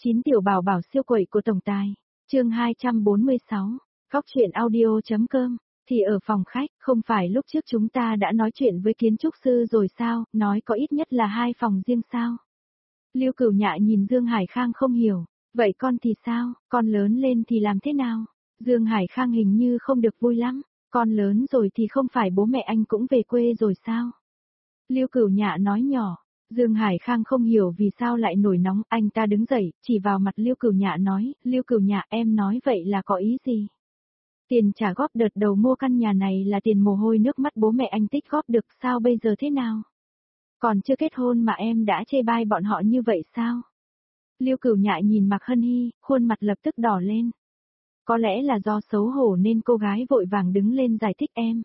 9 tiểu bảo bảo siêu quậy của tổng tài. Chương 246. Góc truyện audio.com. Thì ở phòng khách, không phải lúc trước chúng ta đã nói chuyện với kiến trúc sư rồi sao, nói có ít nhất là 2 phòng riêng sao? Lưu Cửu Nhạ nhìn Dương Hải Khang không hiểu, vậy con thì sao, con lớn lên thì làm thế nào? Dương Hải Khang hình như không được vui lắm, con lớn rồi thì không phải bố mẹ anh cũng về quê rồi sao? Lưu Cửu Nhạ nói nhỏ. Dương Hải Khang không hiểu vì sao lại nổi nóng, anh ta đứng dậy, chỉ vào mặt Lưu Cửu Nhạ nói, Lưu Cửu Nhạ em nói vậy là có ý gì? Tiền trả góp đợt đầu mua căn nhà này là tiền mồ hôi nước mắt bố mẹ anh tích góp được, sao bây giờ thế nào? Còn chưa kết hôn mà em đã chê bai bọn họ như vậy sao? Lưu Cửu Nhạ nhìn Mạc Hân Hi, khuôn mặt lập tức đỏ lên. Có lẽ là do xấu hổ nên cô gái vội vàng đứng lên giải thích em.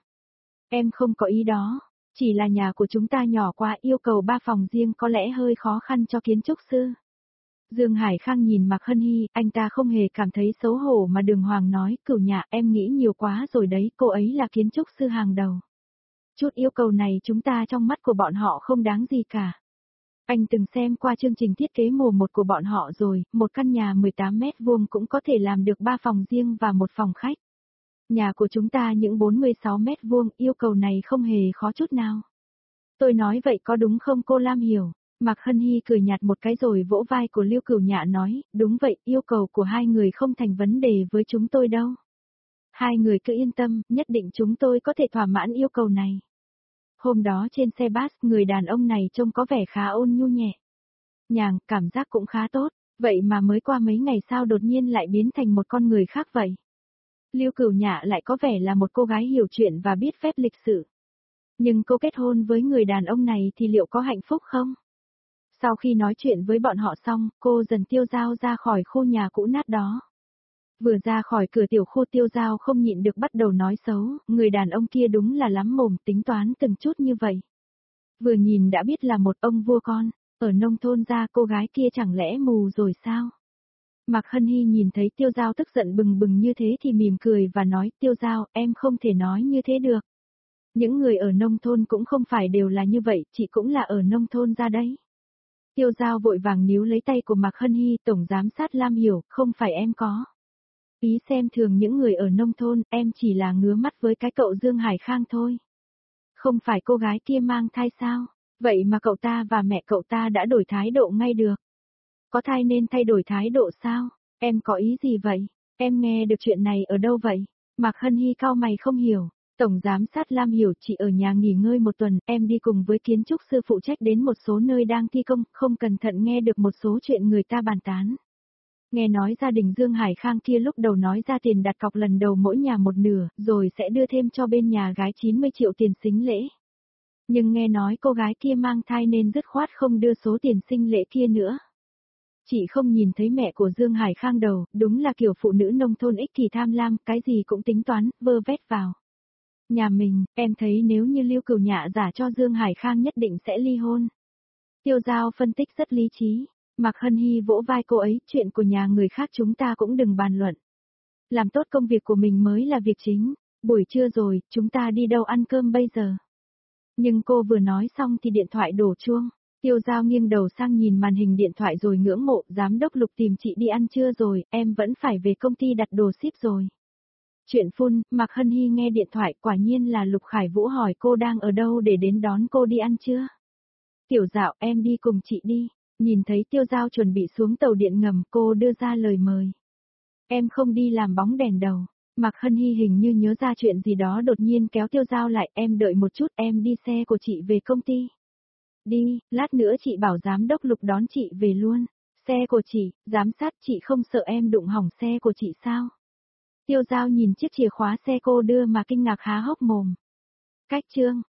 Em không có ý đó. Chỉ là nhà của chúng ta nhỏ quá, yêu cầu 3 phòng riêng có lẽ hơi khó khăn cho kiến trúc sư. Dương Hải Khang nhìn Mạc Hân Hi, anh ta không hề cảm thấy xấu hổ mà đường hoàng nói, Cửu Nhạ em nghĩ nhiều quá rồi đấy, cô ấy là kiến trúc sư hàng đầu. Chút yêu cầu này chúng ta trong mắt của bọn họ không đáng gì cả. Anh từng xem qua chương trình thiết kế mùa 1 của bọn họ rồi, một căn nhà 18 mét vuông cũng có thể làm được 3 phòng riêng và 1 phòng khách. Nhà của chúng ta những 46 mét vuông, yêu cầu này không hề khó chút nào. Tôi nói vậy có đúng không cô Lam Hiểu? Mạc Hân Hi cười nhạt một cái rồi vỗ vai của Lưu Cửu Nhạ nói, đúng vậy, yêu cầu của hai người không thành vấn đề với chúng tôi đâu. Hai người cứ yên tâm, nhất định chúng tôi có thể thỏa mãn yêu cầu này. Hôm đó trên xe bus, người đàn ông này trông có vẻ khá ôn nhu nhẹ nhàng, cảm giác cũng khá tốt, vậy mà mới qua mấy ngày sao đột nhiên lại biến thành một con người khác vậy? Lưu Cửu Nhạ lại có vẻ là một cô gái hiểu chuyện và biết phép lịch sự. Nhưng cô kết hôn với người đàn ông này thì liệu có hạnh phúc không? Sau khi nói chuyện với bọn họ xong, cô dần tiêu dao ra khỏi khu nhà cũ nát đó. Vừa ra khỏi cửa tiểu khu tiêu dao không nhịn được bắt đầu nói xấu, người đàn ông kia đúng là lắm mồm tính toán từng chút như vậy. Vừa nhìn đã biết là một ông vua con, ở nông thôn ra cô gái kia chẳng lẽ mù rồi sao? Mạc Hân Hi nhìn thấy tiêu dao tức giận bừng bừng như thế thì mỉm cười và nói tiêu dao em không thể nói như thế được. Những người ở nông thôn cũng không phải đều là như vậy, chị cũng là ở nông thôn ra đấy. Tiêu Giao vội vàng níu lấy tay của Mạc Hân Hi, tổng giám sát Lam Hiểu, không phải em có ý xem thường những người ở nông thôn, em chỉ là ngứa mắt với cái cậu Dương Hải Khang thôi. Không phải cô gái kia mang thai sao? Vậy mà cậu ta và mẹ cậu ta đã đổi thái độ ngay được. Có thai nên thay đổi thái độ sao? Em có ý gì vậy? Em nghe được chuyện này ở đâu vậy? Mạc Hân Hi cau mày không hiểu. Tổng giám sát Lam Hiểu chị ở nhà nghỉ ngơi một tuần, em đi cùng với kiến trúc sư phụ trách đến một số nơi đang thi công, không cẩn thận nghe được một số chuyện người ta bàn tán. Nghe nói gia đình Dương Hải Khang kia lúc đầu nói ra tiền đặt cọc lần đầu mỗi nhà một nửa, rồi sẽ đưa thêm cho bên nhà gái 90 triệu tiền sính lễ. Nhưng nghe nói cô gái kia mang thai nên dứt khoát không đưa số tiền sinh lễ kia nữa. Chị không nhìn thấy mẹ của Dương Hải Khang đầu, đúng là kiểu phụ nữ nông thôn ích kỷ tham lam, cái gì cũng tính toán, vơ vét vào. Nhà mình, em thấy nếu như Lưu Cửu Nhạ giả cho Dương Hải Khang nhất định sẽ ly hôn. Tiêu Giao phân tích rất lý trí. Mạc Hân Hi vỗ vai cô ấy, chuyện của nhà người khác chúng ta cũng đừng bàn luận. Làm tốt công việc của mình mới là việc chính. Buổi trưa rồi, chúng ta đi đâu ăn cơm bây giờ? Nhưng cô vừa nói xong thì điện thoại đổ chuông. Tiêu Giao nghiêng đầu sang nhìn màn hình điện thoại rồi ngưỡng mộ, giám đốc Lục tìm chị đi ăn trưa rồi, em vẫn phải về công ty đặt đồ ship rồi. Chuyện phun, Mạc Hân Hi nghe điện thoại, quả nhiên là Lục Khải Vũ hỏi cô đang ở đâu để đến đón cô đi ăn trưa. Tiểu Dạo em đi cùng chị đi. Nhìn thấy Tiêu Giao chuẩn bị xuống tàu điện ngầm, cô đưa ra lời mời. Em không đi làm bóng đèn đầu. Mạc Hân Hi hình như nhớ ra chuyện gì đó đột nhiên kéo Tiêu Giao lại, em đợi một chút, em đi xe của chị về công ty. Đi, lát nữa chị bảo giám đốc Lục đón chị về luôn. Xe của chị, giám sát chị không sợ em đụng hỏng xe của chị sao? Tiêu Giao nhìn chiếc chìa khóa xe cô đưa mà kinh ngạc há hốc mồm. Cách chương.